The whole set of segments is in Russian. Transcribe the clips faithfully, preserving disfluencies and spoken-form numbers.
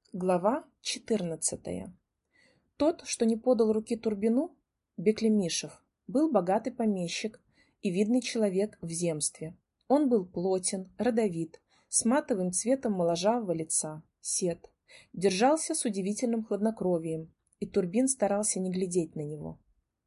Глава четырнадцатая. Тот, что не подал руки Турбину, Беклемишев, был богатый помещик и видный человек в земстве. Он был плотен, родовит, с матовым цветом моложавого лица, сед, держался с удивительным хладнокровием, и Турбин старался не глядеть на него.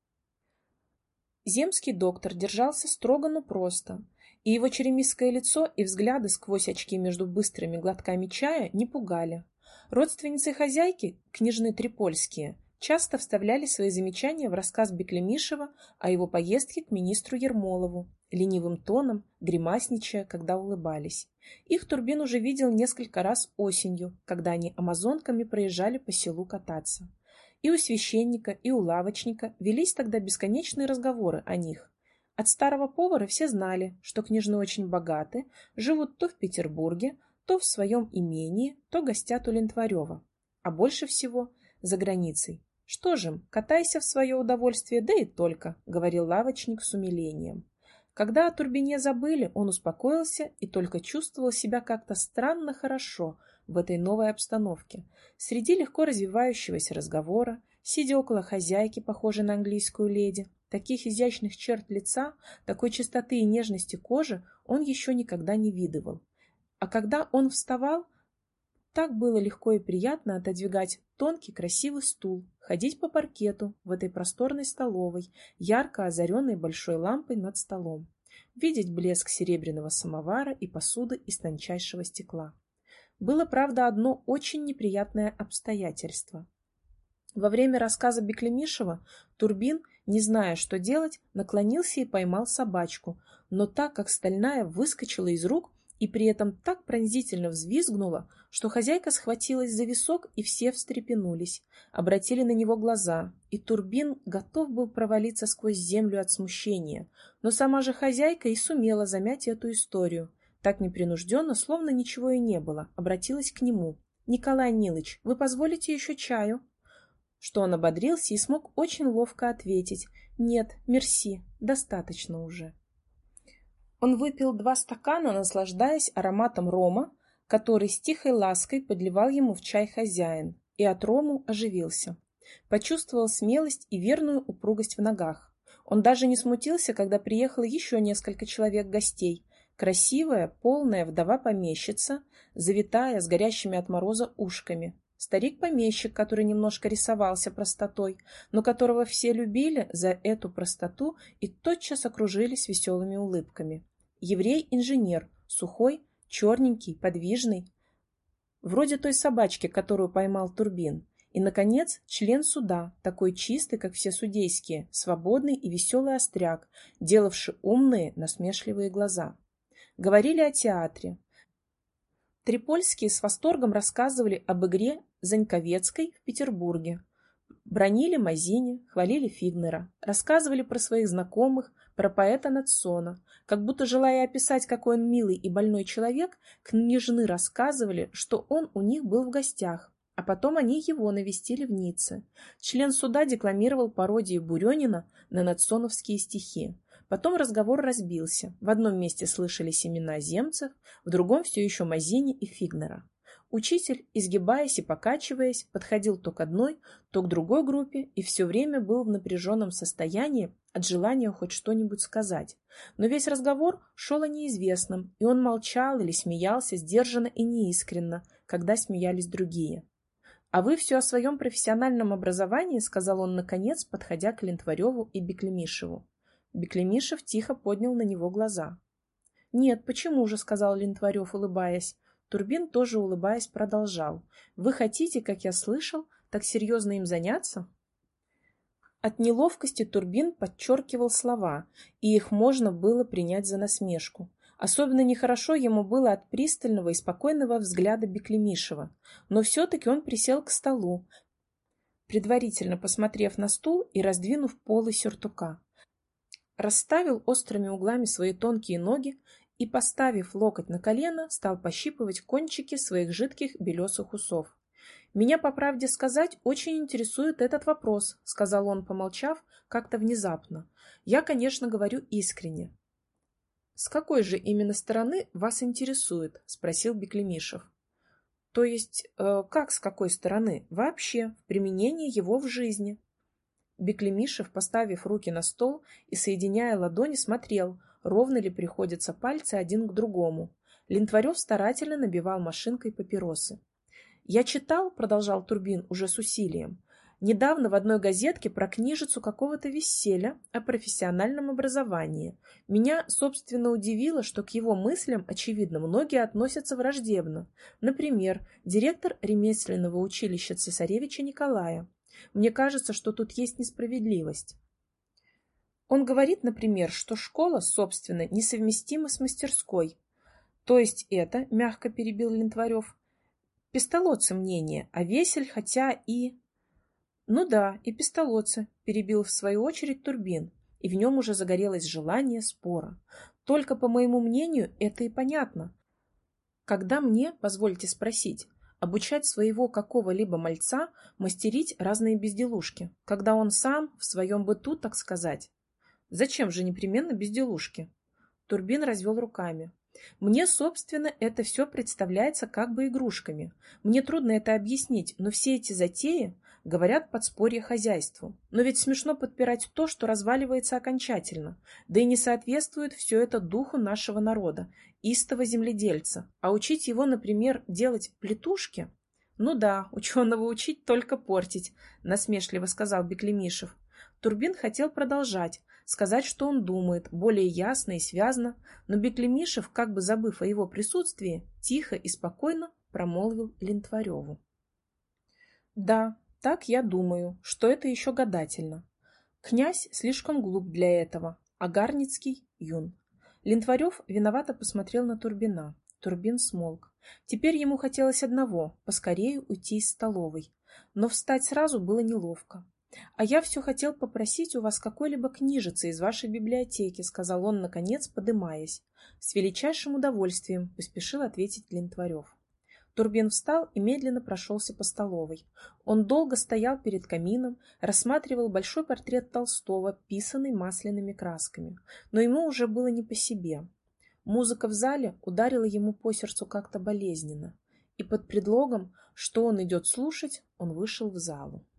Земский доктор держался строго, но просто, и его черемисское лицо и взгляды сквозь очки между быстрыми глотками чая не пугали. Родственницы хозяйки, княжны Трипольские, часто вставляли свои замечания в рассказ Беклемишева о его поездке к министру Ермолову, ленивым тоном, гримасничая, когда улыбались. Их Турбин уже видел несколько раз осенью, когда они амазонками проезжали по селу кататься. И у священника, и у лавочника велись тогда бесконечные разговоры о них. От старого повара все знали, что княжны очень богаты, живут то в Петербурге, то в своем имении, то гостят у Лентварева. А больше всего за границей. Что же им, катайся в свое удовольствие, да и только, говорил лавочник с умилением. Когда о Турбине забыли, он успокоился и только чувствовал себя как-то странно хорошо в этой новой обстановке. Среди легко развивающегося разговора, сидя около хозяйки, похожей на английскую леди, таких изящных черт лица, такой чистоты и нежности кожи он еще никогда не видывал. А когда он вставал, так было легко и приятно отодвигать тонкий красивый стул, ходить по паркету в этой просторной столовой, ярко озаренной большой лампой над столом, видеть блеск серебряного самовара и посуды из тончайшего стекла. Было, правда, одно очень неприятное обстоятельство. Во время рассказа Беклемишева Турбин, не зная, что делать, наклонился и поймал собачку, но так как стальная выскочила из рук, и при этом так пронзительно взвизгнула, что хозяйка схватилась за висок, и все встрепенулись, обратили на него глаза, и Турбин готов был провалиться сквозь землю от смущения, но сама же хозяйка и сумела замять эту историю. Так непринужденно, словно ничего и не было, обратилась к нему. «Николай Нилыч, вы позволите еще чаю?» Что он ободрился и смог очень ловко ответить: «Нет, мерси, достаточно уже». Он выпил два стакана, наслаждаясь ароматом рома, который с тихой лаской подливал ему в чай хозяин, и от рому оживился. Почувствовал смелость и верную упругость в ногах. Он даже не смутился, когда приехало еще несколько человек гостей. Красивая, полная вдова-помещица, завитая с горящими от мороза ушками. Старик-помещик, который немножко рисовался простотой, но которого все любили за эту простоту и тотчас окружились веселыми улыбками. Еврей-инженер, сухой, черненький, подвижный, вроде той собачки, которую поймал Турбин. И, наконец, член суда, такой чистый, как все судейские, свободный и веселый остряк, делавший умные, насмешливые глаза. Говорили о театре. Трипольские с восторгом рассказывали об игре Заньковецкой в Петербурге. Бранили Мазини, хвалили Фигнера, рассказывали про своих знакомых, про поэта Надсона. Как будто, желая описать, какой он милый и больной человек, княжны рассказывали, что он у них был в гостях, а потом они его навестили в Ницце. Член суда декламировал пародии Буренина на надсоновские стихи. Потом разговор разбился. В одном месте слышались имена земцев, в другом все еще Мазини и Фигнера. Учитель, изгибаясь и покачиваясь, подходил то к одной, то к другой группе и все время был в напряженном состоянии от желания хоть что-нибудь сказать. Но весь разговор шел о неизвестном, и он молчал или смеялся сдержанно и неискренно, когда смеялись другие. «А вы все о своем профессиональном образовании», — сказал он наконец, подходя к Лентвареву и Беклемишеву. Беклемишев тихо поднял на него глаза. «Нет, почему же?» — сказал Лентварев, улыбаясь. Турбин, тоже улыбаясь, продолжал. «Вы хотите, как я слышал, так серьезно им заняться?» От неловкости Турбин подчеркивал слова, и их можно было принять за насмешку. Особенно нехорошо ему было от пристального и спокойного взгляда Беклемишева, но все-таки он присел к столу, предварительно посмотрев на стул и раздвинув полы сюртука. Расставил острыми углами свои тонкие ноги и, поставив локоть на колено, стал пощипывать кончики своих жидких белесых усов. «Меня, по правде сказать, очень интересует этот вопрос», — сказал он, помолчав, как-то внезапно. «Я, конечно, говорю искренне». «С какой же именно стороны вас интересует?» — спросил Беклемишев. То есть, э, как с какой стороны? Вообще, в применении его в жизни. Беклемишев, поставив руки на стол и соединяя ладони, смотрел, ровно ли приходятся пальцы один к другому. Лентварев старательно набивал машинкой папиросы. «Я читал, — продолжал Турбин уже с усилием, — недавно в одной газетке про книжицу какого-то весселя о профессиональном образовании. Меня, собственно, удивило, что к его мыслям, очевидно, многие относятся враждебно. Например, директор ремесленного училища цесаревича Николая. Мне кажется, что тут есть несправедливость. Он говорит, например, что школа, собственно, несовместима с мастерской. То есть это, — мягко перебил Лентварев, — пестолоцы мнение, а Весель, хотя и... Ну да, и пестолоцы, — перебил в свою очередь Турбин, и в нем уже загорелось желание спора. Только, по моему мнению, это и понятно. Когда мне, позвольте спросить, обучать своего какого-либо мальца мастерить разные безделушки, когда он сам в своем быту, так сказать? Зачем же непременно безделушки? Турбин развел руками. Мне, собственно, это все представляется как бы игрушками. Мне трудно это объяснить, но все эти затеи говорят подспорье хозяйству. Но ведь смешно подпирать то, что разваливается окончательно. Да и не соответствует все это духу нашего народа, истого земледельца. А учить его, например, делать плетушки? Ну да, ученого учить только портить, насмешливо сказал Беклемишев. Турбин хотел продолжать, сказать, что он думает, более ясно и связно, но Беклемишев, как бы забыв о его присутствии, тихо и спокойно промолвил Лентвареву. Да, так я думаю, что это еще гадательно. Князь слишком глуп для этого, а Гарницкий юн. Лентварев виновато посмотрел на Турбина. Турбин смолк. Теперь ему хотелось одного — поскорее уйти из столовой. Но встать сразу было неловко. «А я все хотел попросить у вас какой-либо книжицы из вашей библиотеки», — сказал он, наконец, подымаясь. «С величайшим удовольствием», — поспешил ответить Лентварев. Турбин встал и медленно прошелся по столовой. Он долго стоял перед камином, рассматривал большой портрет Толстого, писанный масляными красками. Но ему уже было не по себе. Музыка в зале ударила ему по сердцу как-то болезненно. И под предлогом, что он идет слушать, он вышел в залу.